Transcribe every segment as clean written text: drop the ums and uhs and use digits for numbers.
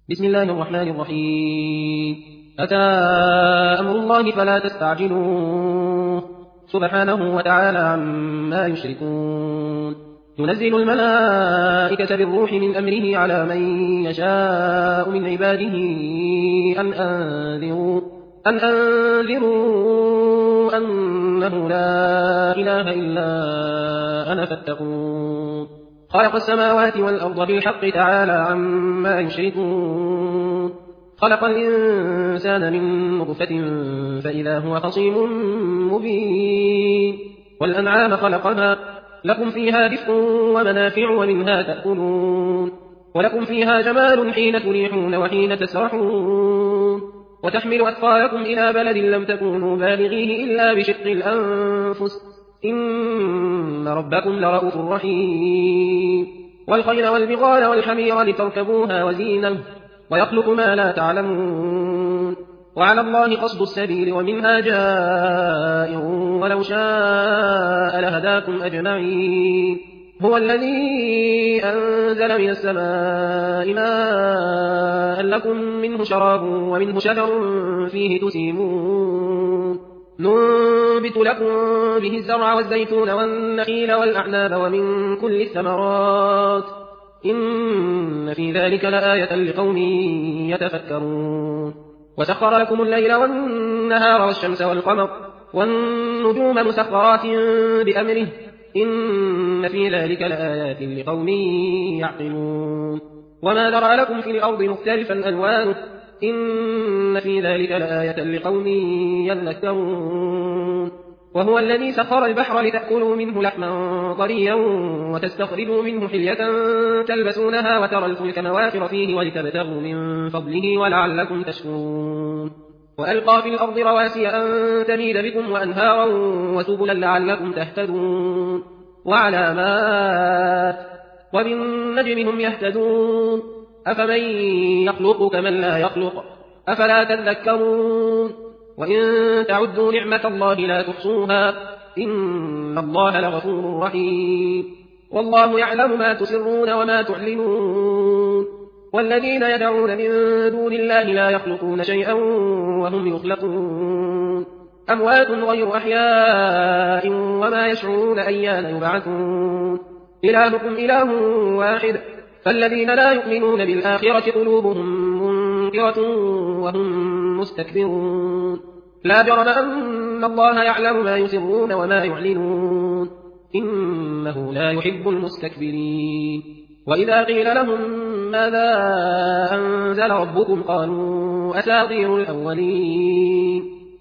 بسم الله الرحمن الرحيم. أتى أمر الله فلا تستعجلوه سبحانه وتعالى عما يشركون. ينزل الملائكة بالروح من أمره على من يشاء من عباده أن أنذروا أنه لا إله إلا أنا فاتقون. خلق السماوات والأرض بالحق تعالى عما يشركون. خلق الإنسان من نطفة فإذا هو خصيم مبين. والأنعام خلقها لكم فيها دفء ومنافع ومنها تأكلون. ولكم فيها جمال حين تريحون وحين تسرحون. وتحمل أثقالكم إلى بلد لم تكونوا بالغيه إلا بشق الأنفس إن ربكم لرءوف رحيم. والخيل والبغال والحمير لتركبوها وزينة ويخلق ما لا تعلمون. وعلى الله قصد السبيل ومنها جائر ولو شاء لهداكم أجمعين. هو الذي أنزل من السماء ماء لكم منه شراب ومنه شجر فيه تسيمون. ننبت لكم به الزرع والزيتون والنخيل والأعناب ومن كل الثمرات إن في ذلك لآية لقوم يتفكرون. وسخر لكم الليل والنهار والشمس والقمر والنجوم مسخرات بأمره إن في ذلك لآيات لقوم يعقلون. وما ذرأ لكم في الأرض مختلفا ألوانه إن في ذلك لآية لقوم يذكرون. وهو الذي سخر البحر لتأكلوا منه لحما طريا وتستخرجوا منه حلية تلبسونها وترى الفلك مواخر فيه ولتبتغوا من فضله ولعلكم تشكرون. وألقى في الأرض رواسي أن تميد بكم وأنهارا وسبلا لعلكم تهتدون. وعلامات وبالنجم هم يهتدون. أفمن يخلق كمن لا يخلق أفلا تذكرون. وإن تعدوا نعمة الله لا تحصوها إن الله لغفور رحيم. والله يعلم ما تسرون وما تعلنون. والذين يدعون من دون الله لا يخلقون شيئا وهم يخلقون. أموات غير أحياء وما يشعرون أيان يبعثون. إلهكم إله واحد فالذين لا يؤمنون بالآخرة قلوبهم منكرة وهم مستكبرون. لا جرم أن الله يعلم ما يسرون وما يعلنون إنه لا يحب المستكبرين. وإذا قيل لهم ماذا أنزل ربكم قالوا أساطير الأولين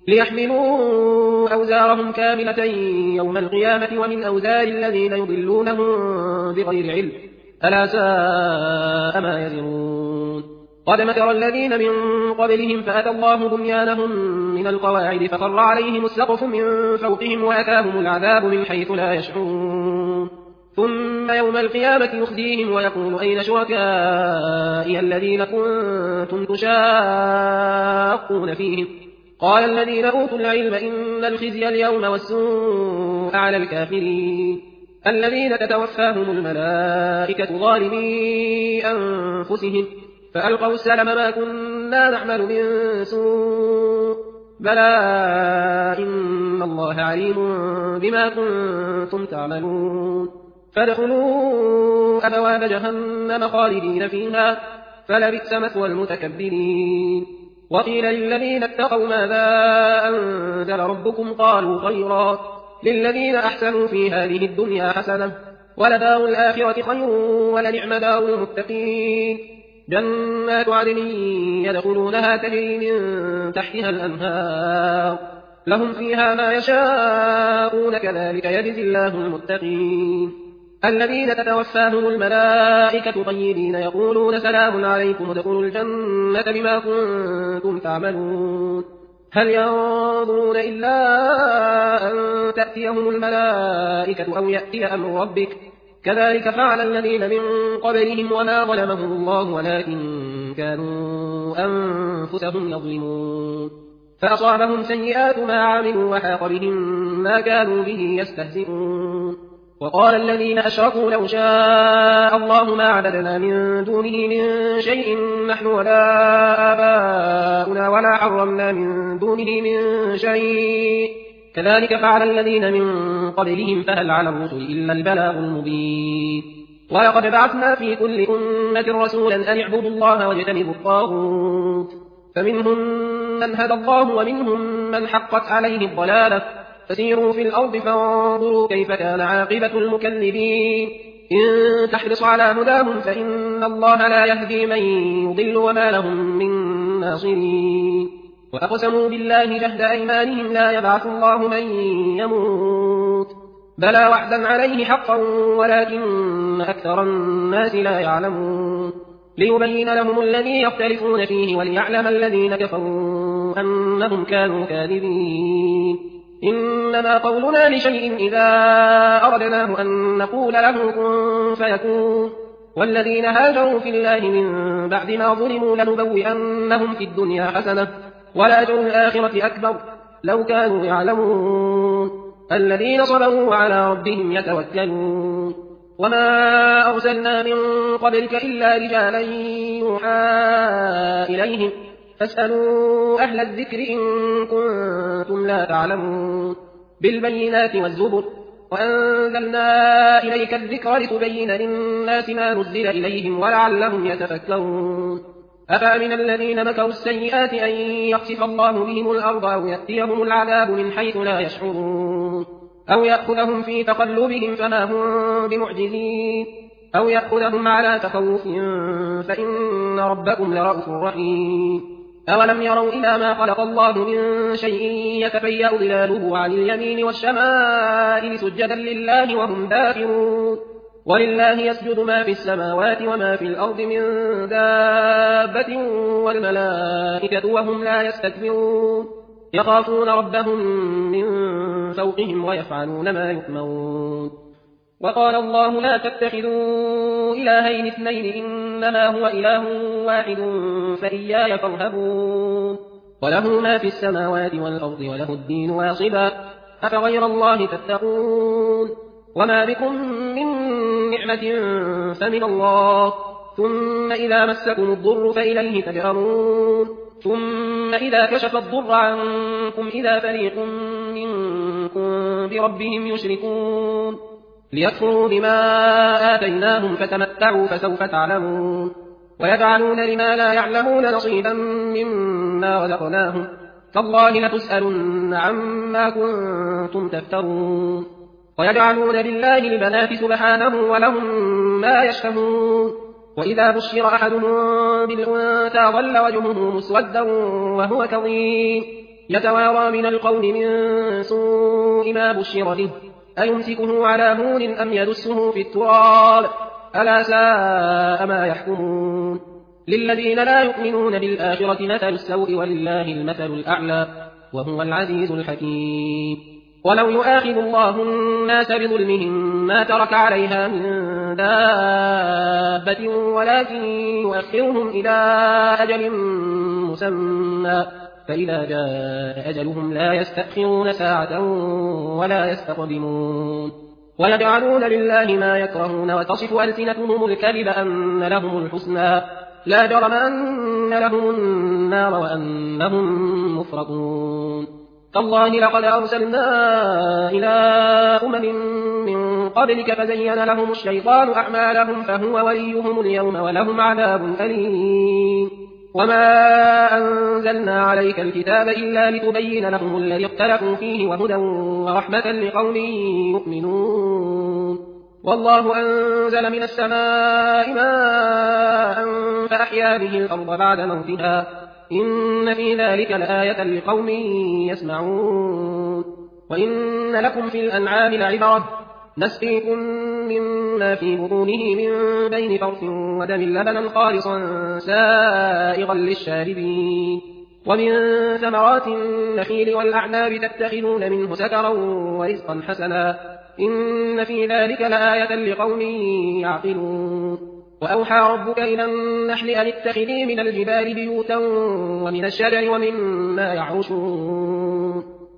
ليحملوا أوزارهم كاملة يوم القيامة ومن أوزار الذين يضلونهم بغير علم ألا ساء ما يزرون. قد مكر الذين من قبلهم فأتى الله بنيانهم من القواعد فخر عليهم السقف من فوقهم وأتاهم العذاب من حيث لا يشعرون. ثم يوم القيامة يخزيهم ويقول أين شركائي الذين كنتم تشاقون فيهم قال الذين أوتوا العلم إن الخزي اليوم والسوء على الكافرين الذين تتوفاهم الملائكة ظالمي أنفسهم فألقوا السلم ما كنا نعمل من سوء بلى إن الله عليم بما كنتم تعملون. فادخلوا أبواب جهنم خالدين فيها فلبئس مثوى المتكبرين. وقيل للذين اتقوا ماذا أنزل ربكم قالوا خيرا للذين أحسنوا في هذه الدنيا حسنة ولدار الآخرة خير ولنعم دار المتقين. جنات عدن يدخلونها تجري من تحتها الأنهار لهم فيها ما يشاءون كذلك يجزي الله المتقين. الذين تتوفاهم الملائكة طيبين يقولون سلام عليكم ادخلوا الجنة بما كنتم تعملون. هل ينظرون إلا أن تأتيهم الملائكة أو يأتي أمر ربك كذلك فعل الذين من قبلهم وما ظلمهم الله ولكن كانوا أنفسهم يظلمون. فأصابهم سيئات ما عملوا وحاق بهم ما كانوا به يستهزئون. وقال الذين أشركوا لو شاء الله ما عبدنا من دونه من شيء نحن ولا آباؤنا ولا حرمنا من دونه من شيء كذلك فعل الذين من قبلهم فهل على الرسل إلا البلاغ المبين ولقد بعثنا في كل أمة رسولا أن اعبدوا الله واجتنبوا الطاغوت فمنهم من هدى الله ومنهم من حقت عليه الضلالة فسيروا في الأرض فانظروا كيف كان عاقبة المكذبين إن تحرص على هداهم فإن الله لا يهدي من يضل وما لهم من ناصرين وأقسموا بالله جهد أيمانهم لا يبعث الله من يموت بلى وعدا عليه حقا ولكن أكثر الناس لا يعلمون ليبين لهم الذي يختلفون فيه وليعلم الذين كفروا أنهم كانوا كاذبين إنما قولنا لشيء إذا أردناه أن نقول له كن فيكون والذين هاجروا في الله من بعد ما ظلموا لنبوئنهم في الدنيا حسنة ولأجر الآخرة أكبر لو كانوا يعلمون الذين صبروا وعلى ربهم يتوكلون وما أرسلنا من قبلك إلا رجالا يوحى إليهم فاسألوا أهل الذكر إن كنتم لا تعلمون بالبينات والزبر وأنزلنا إليك الذكر لتبين للناس ما نزل إليهم ولعلهم يتفكرون أفأمن الذين مكروا السيئات أن يخسف الله بهم الأرض أو يأتيهم العذاب من حيث لا يشعرون أو يأخذهم في تقلبهم فما هم بمعجزين أو يأخذهم على تخوف فإن ربكم لرءوف رحيم أولم يروا إلى ما خلق الله من شيء يتفيأ ظلاله عن اليمين والشمائل سجدا لله وهم داخرون ولله يسجد ما في السماوات وما في الأرض من دابة والملائكة وهم لا يستكبرون يخافون ربهم من فوقهم ويفعلون ما يؤمرون وقال الله لا تتخذوا إلهين اثنين إنما هو إله واحد فإياي فارهبون وله ما في السماوات والأرض وله الدين واصبا أفغير الله تتقون وما بكم من نعمة فمن الله ثم إذا مسكم الضر فإليه تجأرون ثم إذا كشف الضر عنكم إذا فريق منكم بربهم يشركون ليكفروا بما آتيناهم فتمتعوا فسوف تعلمون ويجعلون لما لا يعلمون نصيبا مما رزقناهم تالله لتسألن عما كنتم تفترون ويجعلون لله البنات سبحانه ولهم ما يشتهون وإذا بشر أحدهم بالأنثى ظل وجهه مسودا وهو كظيم يتوارى من القوم من سوء ما بشر به أيمسكه على هون أم يدسه في التراب ألا ساء ما يحكمون للذين لا يؤمنون بالآخرة مثل السوء ولله المثل الأعلى وهو العزيز الحكيم ولو يؤاخذ الله الناس بظلمهم ما ترك عليها من دابة ولكن يؤخرهم إلى أجل مسمى فإذا جاء أجلهم لا يستأخرون ساعة ولا يستقدمون ويجعلون لله ما يكرهون وتصف ألسنتهم الكذب أن لهم الحسنى لا جرم أن لهم النار وأنهم مفرطون تالله لقد أرسلنا إلى من قبلك فزين لهم الشيطان أعمالهم فهو وليهم اليوم ولهم عذاب أليم وما أنزلنا عليك الكتاب إلا لتبين لهم الذي اختلفوا فيه وهدى ورحمة لقوم يؤمنون والله أنزل من السماء ماء فأحيا به الأرض بعد موتها إن في ذلك لآية لقوم يسمعون وإن لكم في الأنعام لعبرة نسقيكم مما في بطونه من بين فرث ودم لبنا خالصا سائغا للشاربين ومن ثمرات النخيل والأعناب تتخذون منه سكرا ورزقا حسنا إن في ذلك لآية لقوم يعقلون وأوحى ربك إلى النحل أن اتخذي من الجبال بيوتا ومن الشجر ومما يعرشون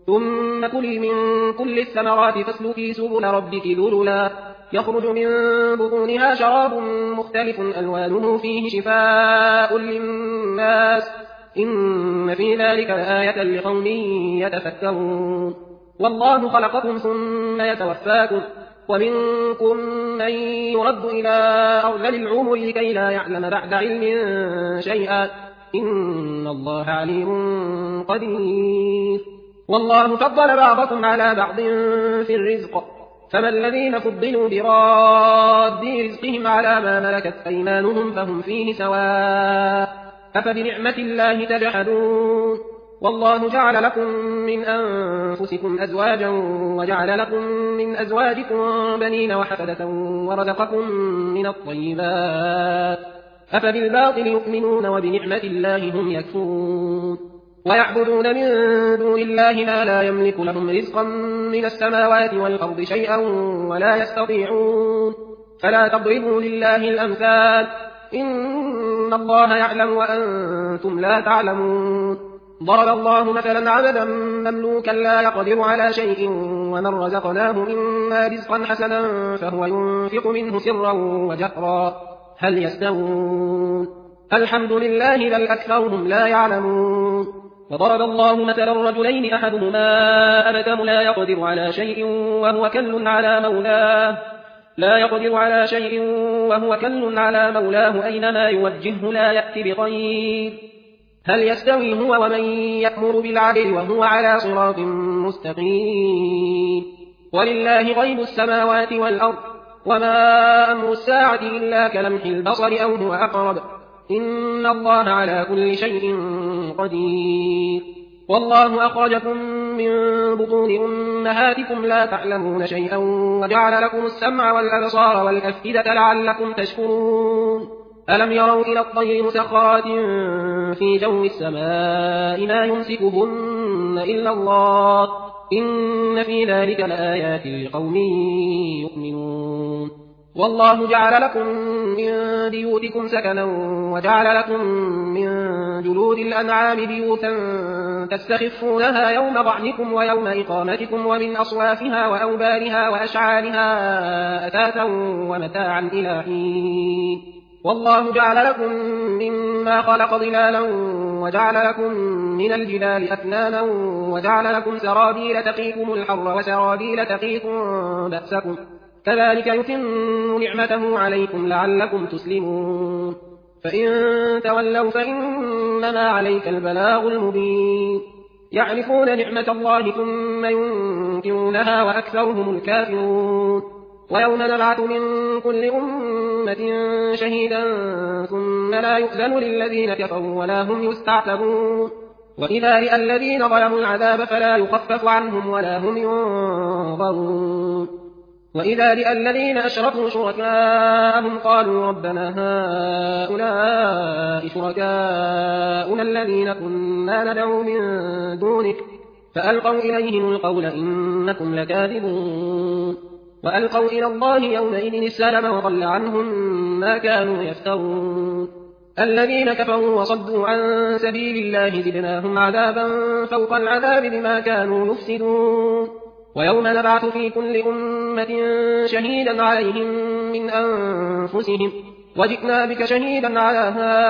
ثم كلي من كل الثمرات فاسلكي سبل ربك ذللا يخرج من بطونها شراب مختلف ألوانه فيه شفاء للناس إن في ذلك لآية لقوم يتفكرون والله خلقكم ثم يتوفاكم ومنكم من يرد إلى أرذل العمر لكي لا يعلم بعد علم شيئا إن الله عليم قدير والله فضل بعضكم على بعض في الرزق فما الذين فضلوا براد رزقهم على ما ملكت أيمانهم فهم فيه سواء أفبنعمة الله تجحدون والله جعل لكم من أنفسكم أزواجا وجعل لكم من أزواجكم بنين وحفدة ورزقكم من الطيبات أفبالباطل يؤمنون وبنعمة الله هم يكفرون ويعبدون من دون الله ما لا يملك لهم رزقا من السماوات والأرض شيئا ولا يستطيعون فلا تضربوا لله الأمثال إن الله يعلم وأنتم لا تعلمون ضرب الله مثلا عبدا مملوكا لا يقدر على شيء ومن رزقناه منا رزقا حسنا فهو ينفق منه سرا وجهرا هل يستوون الحمد لله بل أكثرهم لا يعلمون وضرب الله مثلا الرجلين أحدهما أبكم لا يقدر على شيء وهو كل على مولاه أينما يوجهه لا يأتي بخير هل يستوي هو ومن يأمر بالعدل وهو على صراط مستقيم ولله غيب السماوات والأرض وما أمر الساعة إلا كلمح البصر أو هو أقرب إن الله على كل شيء قدير والله أخرجكم من بطون أمهاتكم لا تعلمون شيئا وجعل لكم السمع والأبصار والأفئدة لعلكم تشكرون ألم يروا إلى الطير مسخرات في جو السماء ما يمسكهن إلا الله إن في ذلك لآيات لقوم يؤمنون والله جعل لكم من بيوتكم سكنا وجعل لكم من جلود الأنعام بيوتا تستخفونها يوم ضعنكم ويوم إقامتكم ومن أصوافها وأوبارها وأشعارها أثاثا ومتاعا إلى حين والله جعل لكم مما خلق ظلالا وجعل لكم من الجبال أكنانا وجعل لكم سرابيل تقيكم الحر وسرابيل تقيكم بأسكم كذلك يتم نعمته عليكم لعلكم تسلمون فإن تولوا فإنما عليك البلاغ المبين يعرفون نعمة الله ثم ينكرونها وأكثرهم الكافرون ويوم نبعث من كل أمة شهيدا ثم لا يؤذن للذين كفروا ولا هم يستعتبون وإذا رأى الذين ظلموا العذاب فلا يخفف عنهم ولا هم ينظرون وإذا رأى الذين أشركوا شركاءهم قالوا ربنا هؤلاء شركاؤنا الذين كنا ندعو من دونك فألقوا إليهم القول إنكم لكاذبون وألقوا إلى الله يومئذ السلم وضل عنهم ما كانوا يفترون الذين كفروا وصدوا عن سبيل الله زدناهم عذابا فوق العذاب بما كانوا يفسدون ويوم نبعث في كل أمة شهيدا عليهم من أنفسهم وجئنا بك شهيدا على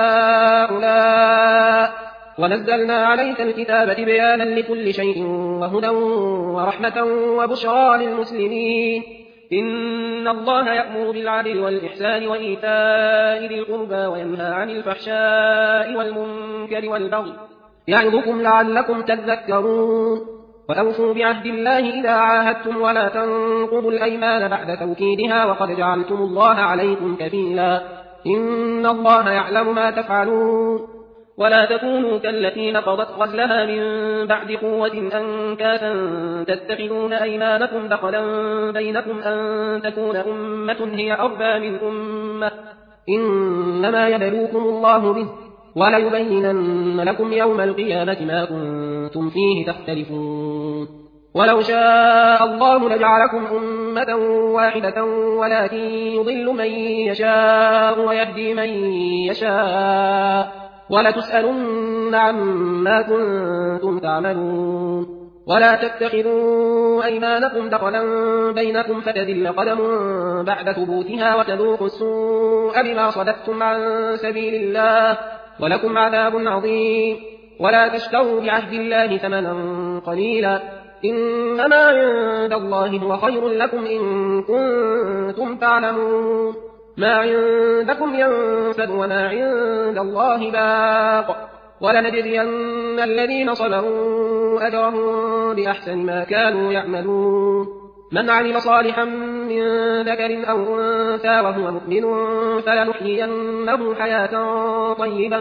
هؤلاء ونزلنا عليك الكتاب بيانا لكل شيء وهدى ورحمة وبشرى للمسلمين إن الله يأمر بالعدل والإحسان وإيتاء ذي القربى وينهى عن الفحشاء والمنكر والبغي يعظكم لعلكم تذكرون وأوفوا بعهد الله إذا عاهدتم ولا تنقضوا الأيمان بعد توكيدها وقد جعلتم الله عليكم كفيلا إن الله يعلم ما تفعلون ولا تكونوا كالتي نقضت غزلها من بعد قوة أنكاثا تتخذون أيمانكم دخلا بينكم أن تكون أمة هي أربى من أمة إنما يبلوكم الله به وليبينن لكم يوم القيامة ما كنتم فيه تختلفون ولو شاء الله لجعلكم أمة واحدة ولكن يضل من يشاء ويهدي من يشاء ولتسألن عما كنتم تعملون ولا تتخذوا أيمانكم دخلا بينكم فتذل قدم بعد ثبوتها وتذوقوا السوء بما صددتم عن سبيل الله ولكم عذاب عظيم. ولا تشتروا بعهد الله ثمنا قليلا إنما عند الله هو خير لكم إن كنتم تعلمون. ما عندكم ينفد وما عند الله باق ولنجزين الذين صبروا أجرهم بأحسن ما كانوا يعملون. من عمل صالحا من ذكر أو أنثى وهو مؤمن فلنحيينه حياة طيبة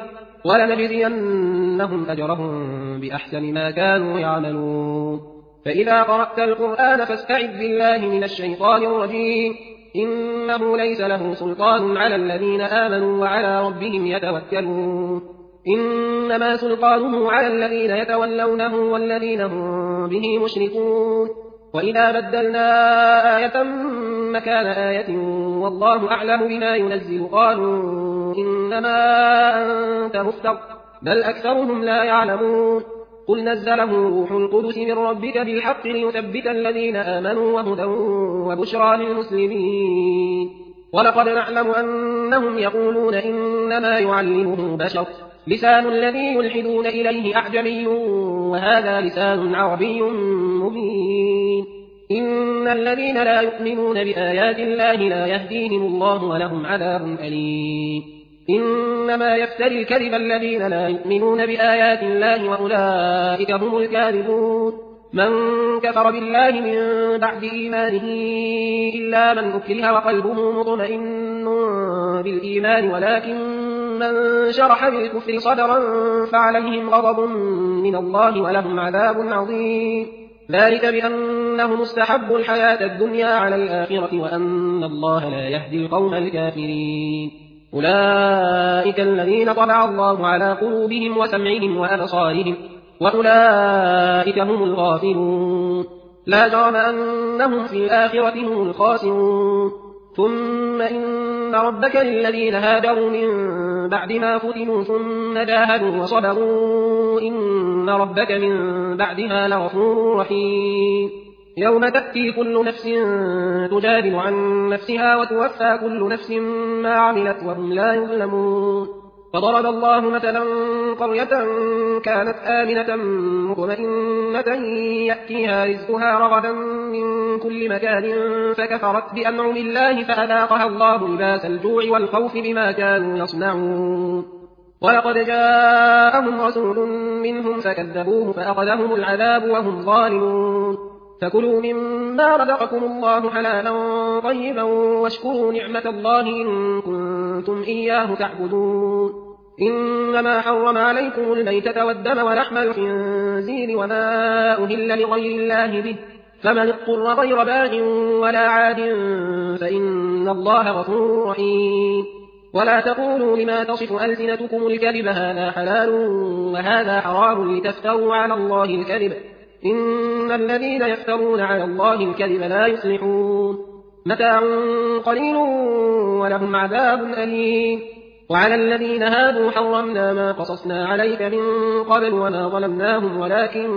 ولنجزينهم أجرهم بأحسن ما كانوا يعملون. فإذا قرأت القرآن فاستعذ بالله من الشيطان الرجيم إنه ليس له سلطان على الذين آمنوا وعلى ربهم يتوكلون. إنما سلطانه على الذين يتولونه والذين هم به مشركون. وإذا بدلنا آية مكان آية والله أعلم بما ينزل قالوا إنما أنت مفتر بل أكثرهم لا يعلمون. قل نزله روح القدس من ربك بالحق ليثبت الذين آمنوا وهدى وبشرى للمسلمين. ولقد نعلم أنهم يقولون إنما يعلمه بشر لسان الذي يلحدون إليه أعجمي وهذا لسان عربي مبين. إن الذين لا يؤمنون بآيات الله لا يهديهم الله ولهم عذاب أليم. إنما يفتري الكذب الذين لا يؤمنون بآيات الله وأولئك هم الكاذبون. من كفر بالله من بعد إيمانه إلا من أكره وقلبه مطمئن بالإيمان ولكن من شرح بالكفر صدرا فعليهم غضب من الله ولهم عذاب عظيم. ذلك بأنهم استحبوا الحياة الدنيا على الآخرة وأن الله لا يهدي القوم الكافرين. أولئك الذين طبع الله على قلوبهم وسمعهم وأبصارهم وأولئك هم الغافلون. لا جرم أنهم في الآخرة هم الخاسرون. ثم إن ربك للذين هاجروا من بعد ما فتنوا ثم جاهدوا وصبروا إن ربك من بعدها لغفور رحيم. يوم تأتي كل نفس تجادل عن نفسها وتوفى كل نفس ما عملت وهم لا يظلمون. فضرب الله مثلا قرية كانت آمنة مطمئنة يأتيها رزقها رغدا من كل مكان فكفرت بأنعم الله فأذاقها الله لباس الجوع والخوف بما كانوا يصنعون. ولقد جاءهم رسول منهم فكذبوه فأخذهم العذاب وهم ظالمون. فكلوا مما رزقكم الله حلالا طيبا واشكروا نعمة الله إن كنتم إياه تعبدون. إنما حرم عليكم الميتة والدم ولحم الخنزير وما أهل لغير الله به فمن اضطر غير باغ ولا عاد فإن الله غفور رحيم. ولا تقولوا لما تصف ألسنتكم الكذب هذا حلال وهذا حرام لتفتروا على الله الكذب إن الذين يفترون على الله الكذب لا يصلحون. متاع قليل ولهم عذاب أليم. وعلى الذين هادوا حرمنا ما قصصنا عليك من قبل وما ظلمناهم ولكن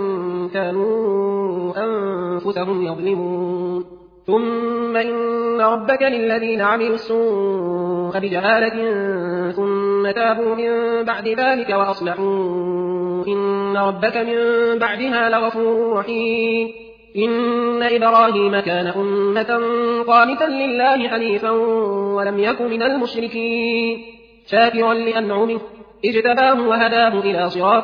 كانوا أنفسهم يظلمون. ثم إن ربك للذين عملوا السوء بجهالة ثم تابوا من بعد ذلك وأصلحوا إن ربك من بعدها لغفور رحيم. إن إبراهيم كان أمة قانتا لله حنيفا ولم يك من المشركين شاكرا لأنعمه اجتباه وهداه إلى صراط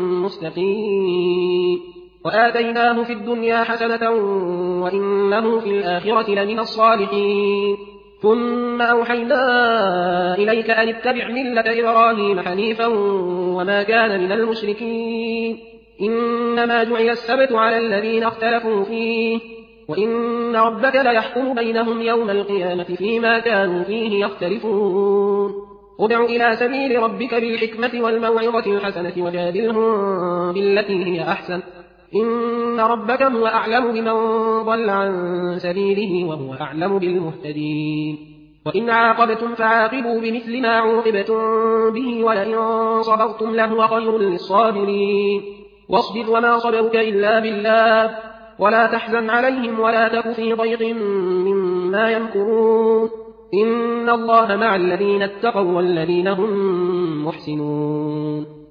مستقيم. وآتيناه في الدنيا حسنة وإنه في الآخرة لمن الصالحين. ثم أوحينا إليك أن اتبع ملة إبراهيم حنيفا وما كان من المشركين. إنما جعل السبت على الذين اختلفوا فيه وإن ربك ليحكم بينهم يوم القيامة فيما كانوا فيه يختلفون. ادع إلى سبيل ربك بالحكمة والموعظة الحسنة وجادلهم بالتي هي أحسن إن ربك هو أعلم بمن ضل عن سبيله وهو أعلم بالمهتدين. وإن عاقبتم فعاقبوا بمثل ما عوقبتم به ولئن صبرتم لهو خير للصابرين. واصبر وما صبرك إلا بالله ولا تحزن عليهم ولا تك في ضيق مما يمكرون إن الله مع الذين اتقوا والذين هم محسنون